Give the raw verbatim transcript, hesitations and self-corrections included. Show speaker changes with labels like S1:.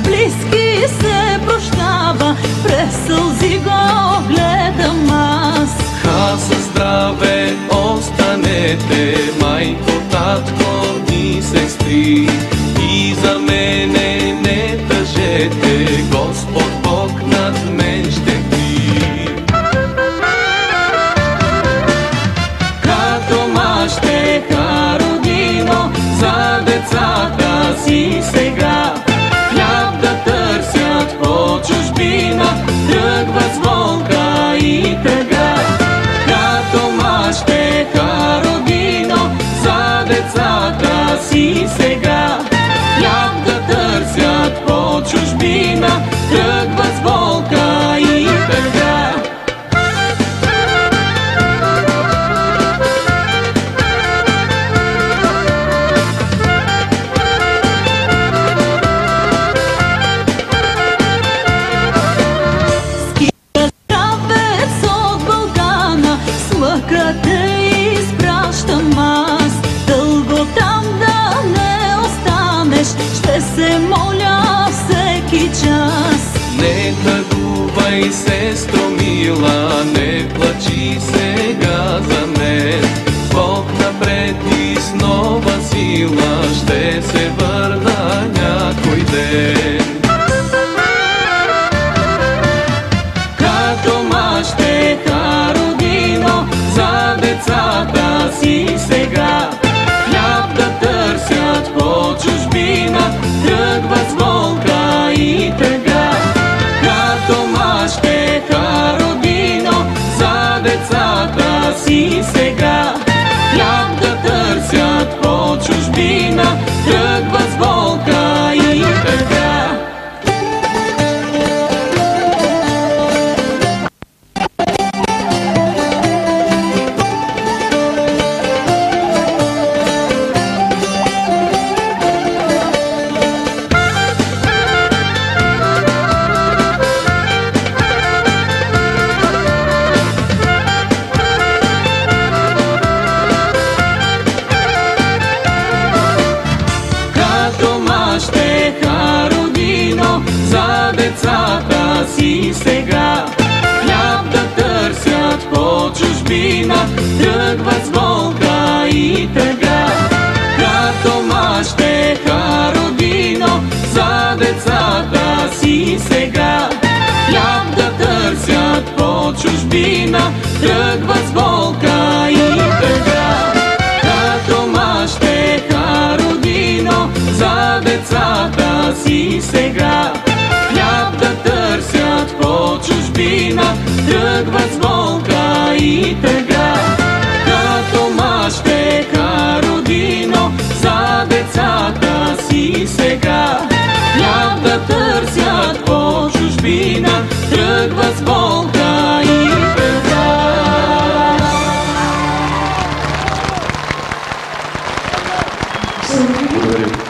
S1: близки се прощава, през сълзи го гледам аз.
S2: Ха, със здраве останете, майко, татко и сестри, и за мене не тъжете, Господ Бог над мен ще бди. Като мащеха родино за децата си сега, хляб да търсят по чужбина, тръгват с болка и тъга. Като мащеха родино за децата си сега, хляб да търсят по чужбина, тръгват с болка и тъга.
S1: Те изпращам аз, дълго там да не останеш, ще се моля всеки час.
S2: Не тъгувай, сестро мила, не плачи сега за мен. Бог напред и с нова сила ще се върна някой ден. Като мащеха родино за децата си сега, хляб да търсят по чужбина, тръгват с болка и тъга. Като мащеха родино за децата си сега, хляб да търсят по чужбина, тръгват с болка и тъга. Мащеха родино за децата си сега, хляб да търсят по чужбина, тръгват с болка и тъга. Като мащеха родино за децата си сега, хляб да търсят по чужбина, тръгват с болка и тъга. Като мащеха родино за децата си сега, хляб да търсят по чужбина, тръгват с болка и тъга. Като мащеха родино за децата си сега, хляб да търсят по чужбина, тръгват с болка и тъга.
S3: Благодаря.